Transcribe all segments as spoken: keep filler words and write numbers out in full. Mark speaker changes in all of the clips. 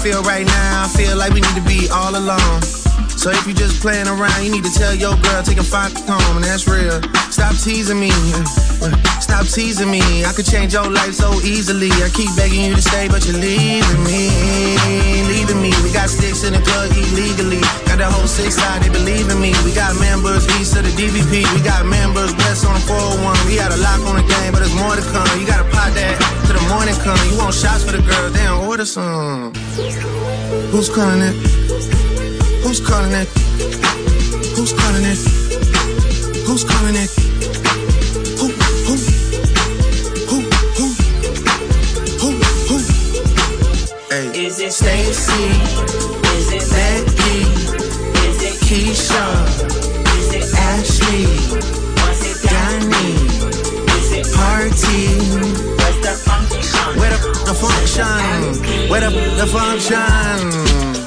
Speaker 1: feel right now, I feel like we need to be all alone. So if you just playing around, you need to tell your girl, take a fuck home, and that's real. Stop teasing me, stop teasing me. I could change your life so easily. I keep begging you to stay, but you're leaving me, leaving me. We got sticks in the club illegally. Got the whole six side, they believe in me. We got members east of the D V P. We got members west on the four oh one. We got a lock on the game, but there's more to come. You gotta pot that till the morning come. You want shots for the girls, then order some. Who's calling it? Who's calling it? Who's calling it? Who's calling it? Who, who, who, who, who, who? Hey. Is it Stacy? Is it Becky? Is it Keisha? Is it Ashley? Was it Danny? Is it Party? Where's the function? Where the, the function? Where the, the function?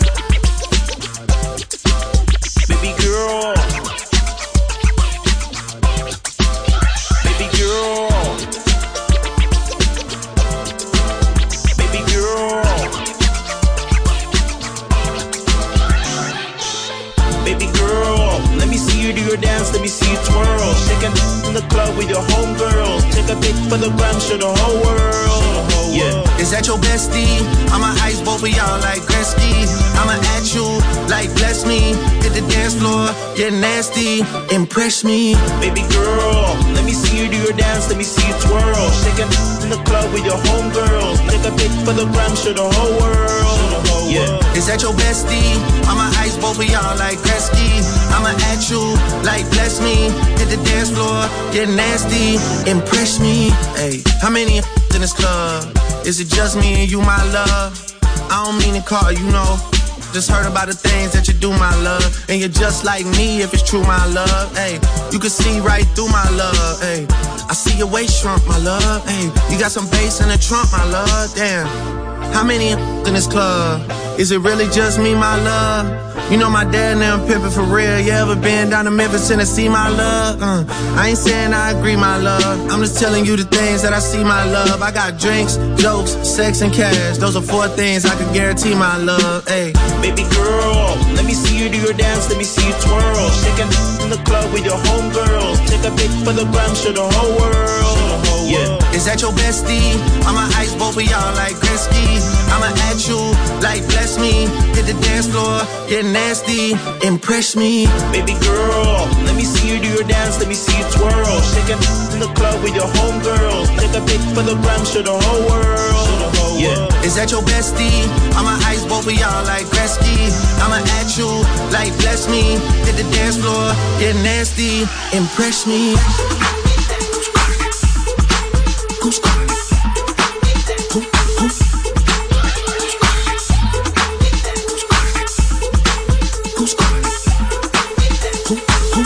Speaker 1: Baby girl, baby girl, baby girl, baby girl. Let me see you do your dance, let me see you twirl. Shaking in the club with your homegirls. Take a pic for the gram, show the whole world. Yeah. Is that your bestie? I'ma ice both of y'all like Gretzky. I'ma at you like bless me. Hit the dance floor, get nasty, impress me. Baby girl, let me see you do your dance, let me see you twirl. Shaking in the club with your homegirls. Take a pic for the gram, show the whole world. Yeah. Is that your bestie? I'ma ice both of y'all like Gretzky. I'ma at you like bless me. Hit the dance floor, get nasty, impress me. Hey, how many in this club? Is it just me and you, my love? I don't mean to call you, know. Just heard about the things that you do, my love. And you're just like me if it's true, my love. Hey, you can see right through my love. Hey, I see your waist shrunk, my love. Hey, you got some bass in the trunk, my love. Damn, how many in this club? Is it really just me, my love? You know my dad now pimpin' for real. You ever been down to Memphis, Tennessee, my love? Uh, I ain't saying I agree, my love. I'm just telling you the things that I see, my love. I got drinks, jokes, sex, and cash. Those are four things I can guarantee, my love. Hey, baby girl, let me see you do your dance, let me see you twirl. Shaking in the club with your homegirls. Take a pic for the gram, show the whole world. Yeah. Is that your bestie? I'ma ice both of y'all like Gretzky. I'ma at you like bless me. Hit the dance floor, get nasty, impress me. Baby girl, let me see you do your dance, let me see you twirl. Shaking in the club with your homegirls. Take a pic for the gram, show the whole world. Yeah. Is that your bestie? I'ma ice both of y'all like Gretzky. I'ma at you like bless me. Hit the dance floor, get nasty, impress me. Who's calling it? Who, who? Who's calling it? Who, who?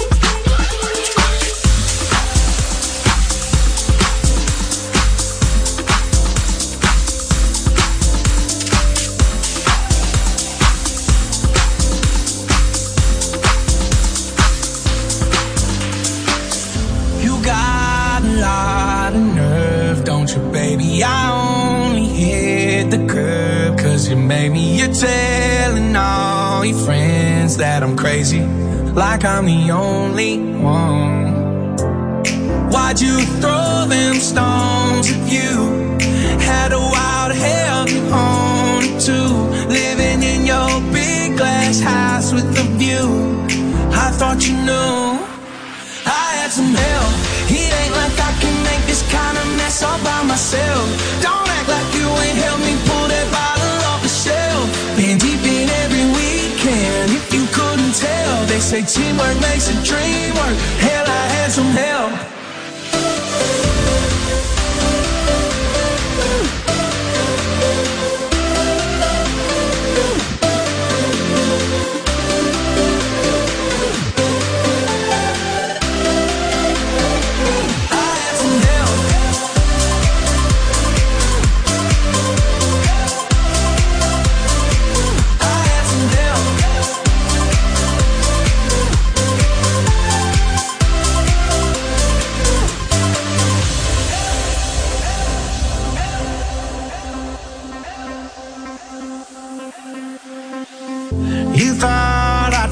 Speaker 1: You got a lot of nerve, don't you, baby? I only hit the curb 'cause you made me. You're telling all your friends that I'm crazy, like I'm the only one. Why'd you throw them stones if you had a wild hell on it too? Living in your big glass house with a view. I thought you knew I had some help. It ain't like I can make this kind of mess all by myself. Don't act like you ain't helped me pull that bottle off the shelf. Been deep in every weekend, if you couldn't tell. They say teamwork makes a dream work. Hell, I had some help.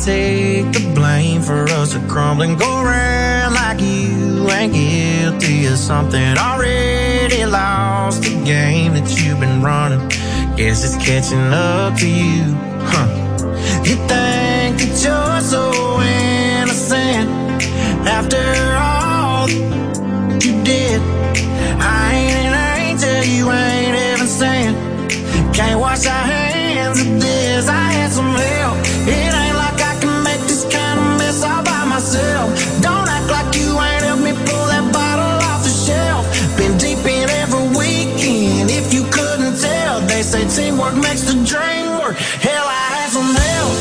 Speaker 1: take the blame for us to crumble and go around like you ain't guilty of something already lost the game that you've been running. Guess it's catching up to you, huh? You think that you're so innocent after all you did. I ain't an angel, you ain't even saying. Can't wash our hands of this. I had some help. It ain't like I can make this kind of mess all by myself. Don't act like you ain't helped me pull that bottle off the shelf. Been deep in every weekend. If you couldn't tell, they say teamwork makes the dream work. Hell, I had some help.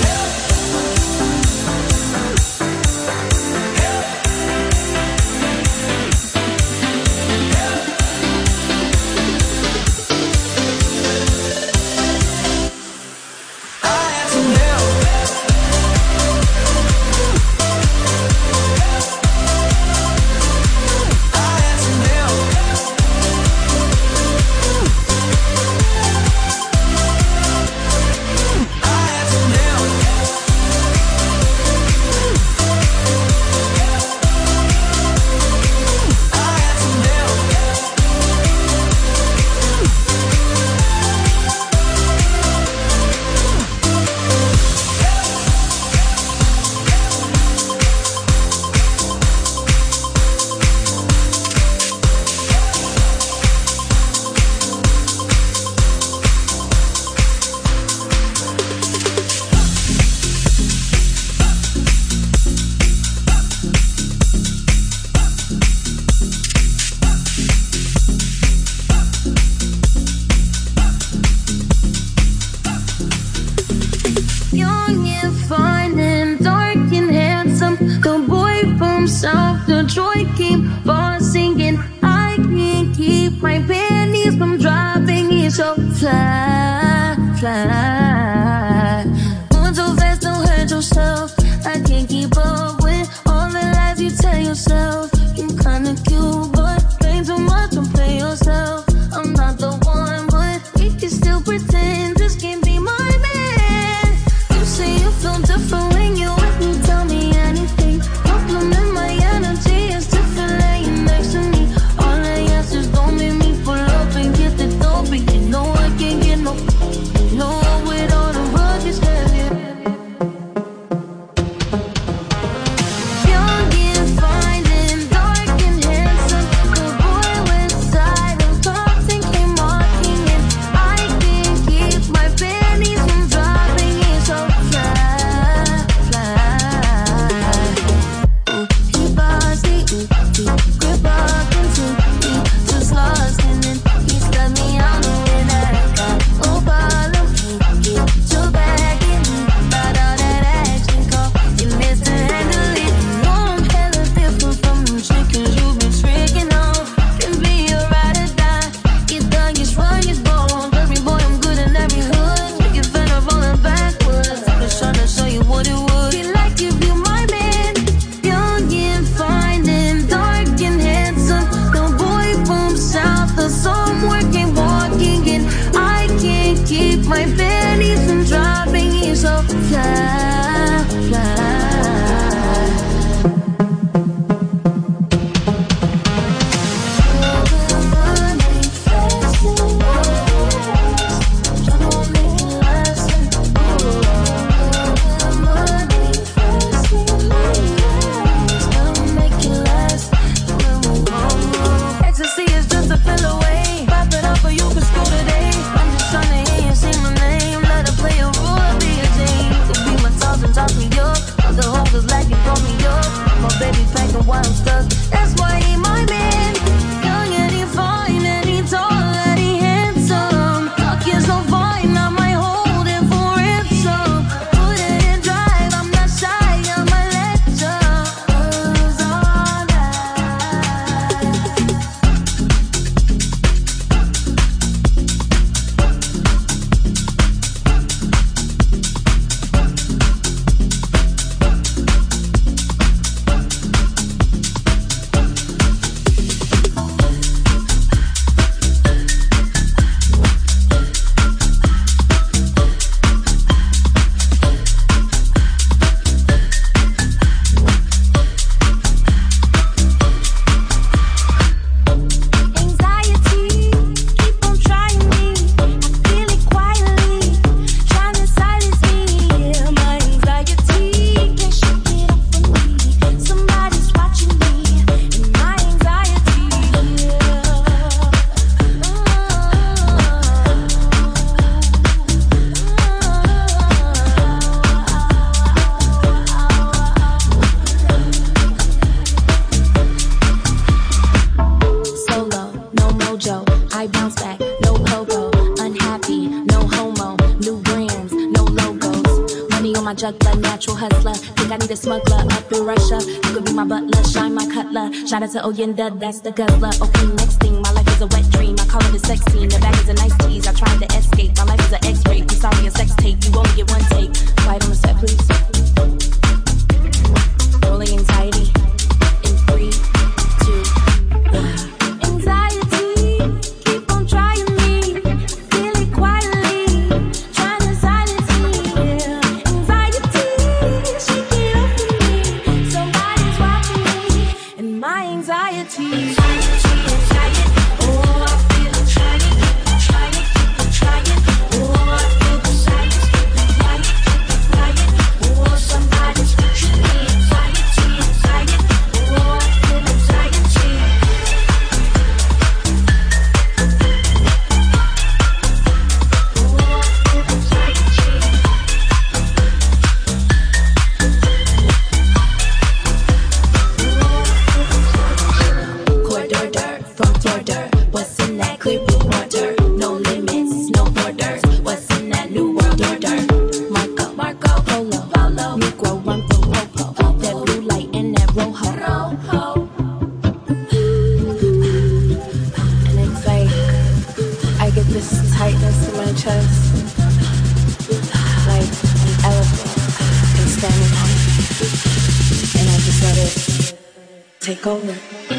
Speaker 2: I I bounce back, no pogo, unhappy, no homo, new brands, no logos. Money on my juggler, natural hustler. Think I need a smuggler up in Russia. You could be my butler, shine my cutler. Shout out to Oyenda, that's the guzzler. Okay, next thing, my life is a wet dream. I call it a sex scene. The bag is a nice tease. I tried to escape. My life is an X-ray. You saw me a sex tape. You only get one take. Quiet on the set, please. Rolling anxiety in three, two, one. Anxiety, keep on trying me. Feel it quietly, trying to silence me. Anxiety, shake it off of me. Somebody's watching me, and my anxiety. Anxiety, anxiety. Oh, I feel it trying, trying, trying. Oh, I feel the silence, lying, lying. Oh, somebody's watching me. Anxiety, anxiety. Oh, I feel anxiety. Corridor from Florida. What's in that clear blue water? No limits, no borders. What's in that new world order? Marco, Marco, Polo, Polo, Negro, run for Popo. That blue light and that rojo. Rojo. And it's like I get this tightness in my chest, like an elephant is standing on it, and I just let it take over.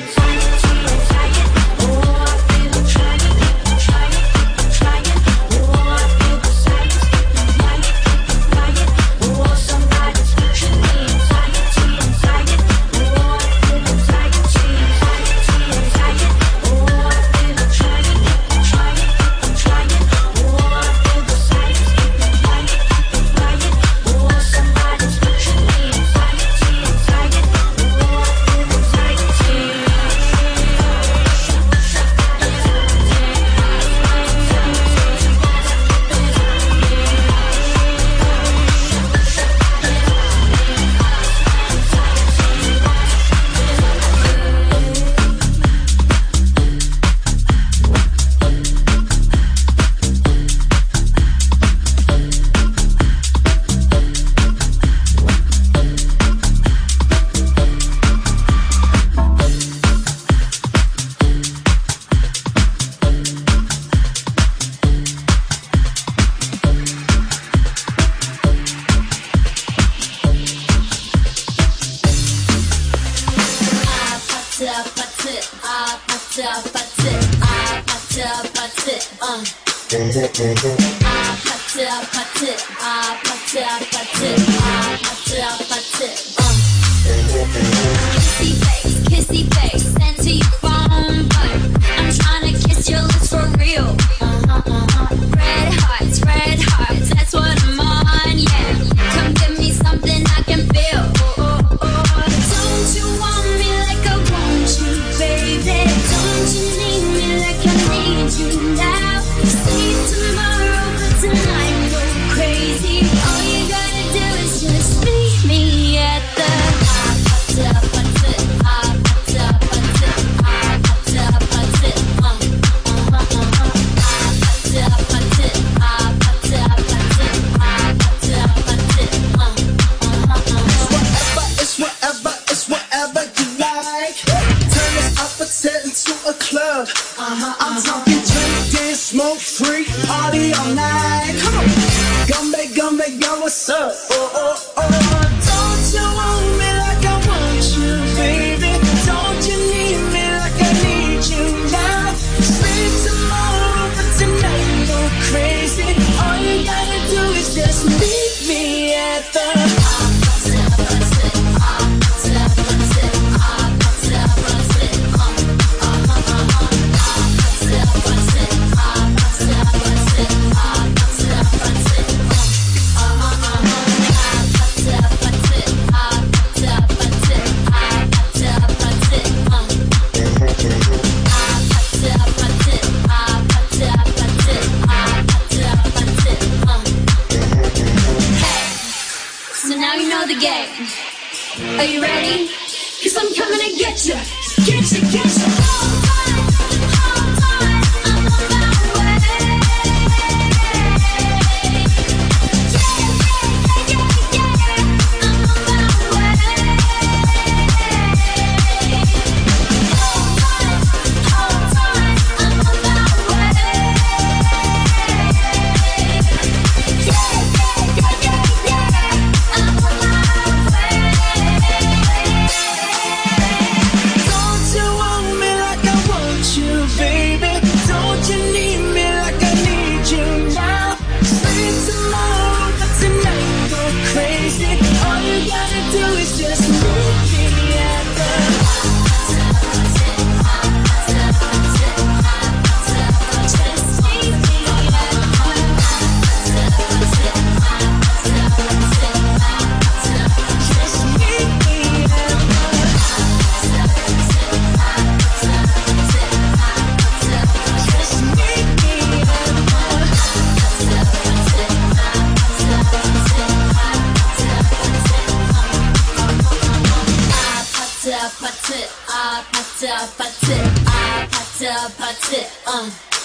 Speaker 3: Are you ready? Cause I'm coming to get you. Get you, get you. Hold on, hold on, I'm on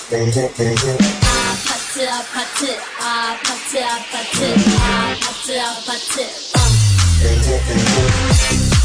Speaker 2: 아파트 아파트 아파트 아파트 아파트 아파트 어.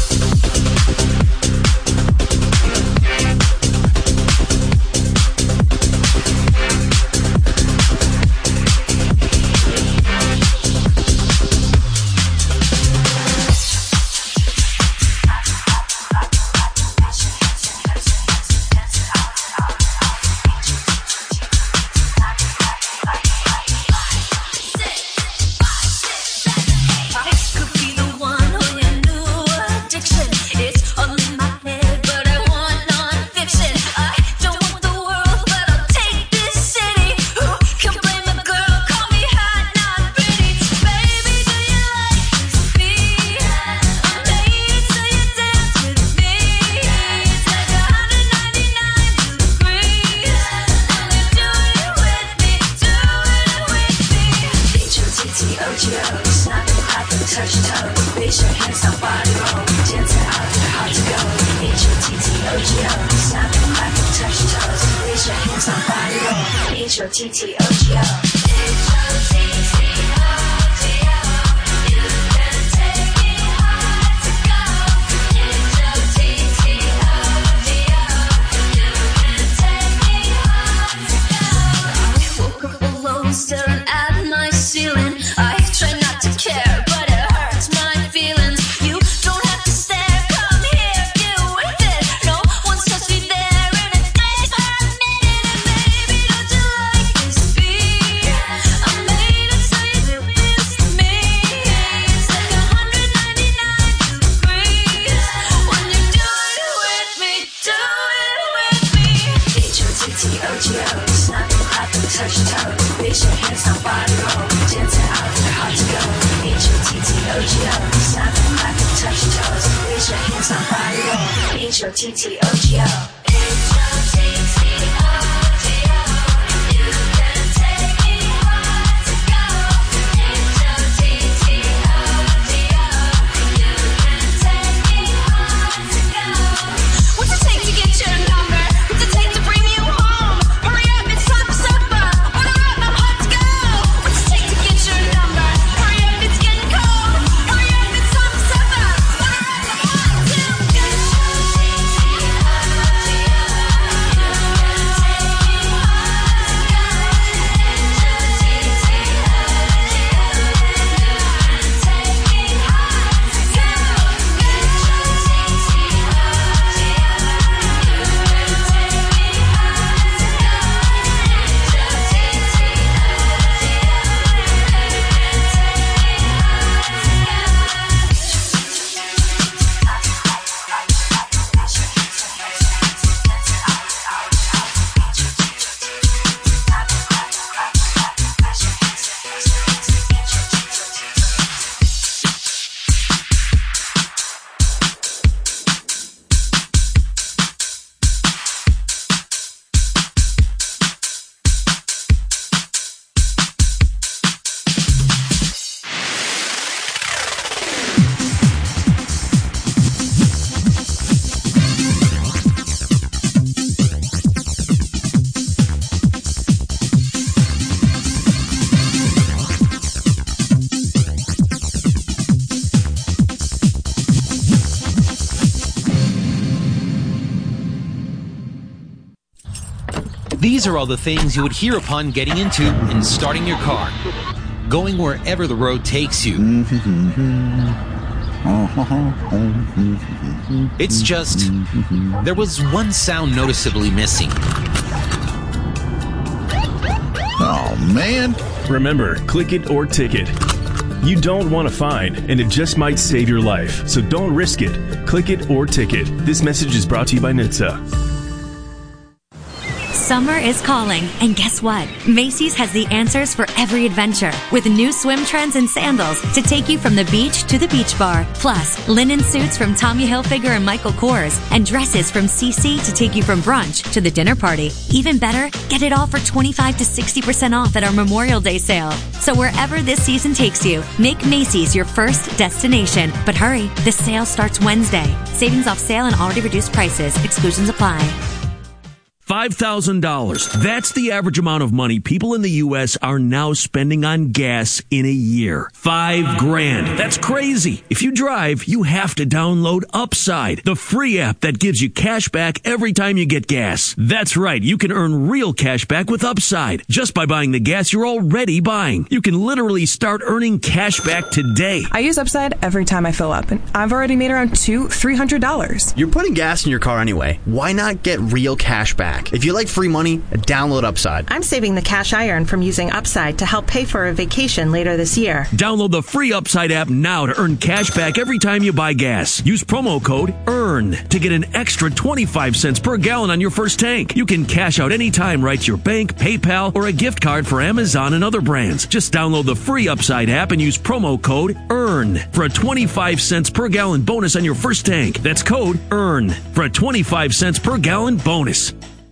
Speaker 4: These are all the things you would hear upon getting into and starting your car, going wherever the road takes you. It's just, there was one sound noticeably missing.
Speaker 5: Oh, man.
Speaker 6: Remember, click it or ticket. You don't want a fine, and it just might save your life. So don't risk it. Click it or ticket. This message is brought to you by N H T S A.
Speaker 7: Summer is calling, and guess what? Macy's has the answers for every adventure, with new swim trends and sandals to take you from the beach to the beach bar. Plus, linen suits from Tommy Hilfiger and Michael Kors, and dresses from C C to take you from brunch to the dinner party. Even better, get it all for twenty-five to sixty percent off at our Memorial Day sale. So wherever this season takes you, make Macy's your first destination. But hurry, the sale starts Wednesday. Savings off sale and already reduced prices. Exclusions apply.
Speaker 8: five thousand dollars. That's the average amount of money people in the U S are now spending on gas in a year. Five grand. That's crazy. If you drive, you have to download Upside, the free app that gives you cash back every time you get gas. That's right. You can earn real cash back with Upside just by buying the gas you're already buying. You can literally start earning cash back today.
Speaker 9: I use Upside every time I fill up, and I've already made around two, three hundred dollars.
Speaker 10: You're putting gas in your car anyway. Why not get real cash back? If you like free money, download Upside.
Speaker 11: I'm saving the cash I earn from using Upside to help pay for a vacation later this year.
Speaker 8: Download the free Upside app now to earn cash back every time you buy gas. Use promo code EARN to get an extra twenty-five cents per gallon on your first tank. You can cash out anytime right to your bank, PayPal, or a gift card for Amazon and other brands. Just download the free Upside app and use promo code EARN for a twenty-five cents per gallon bonus on your first tank. That's code EARN for a twenty-five cents per gallon bonus.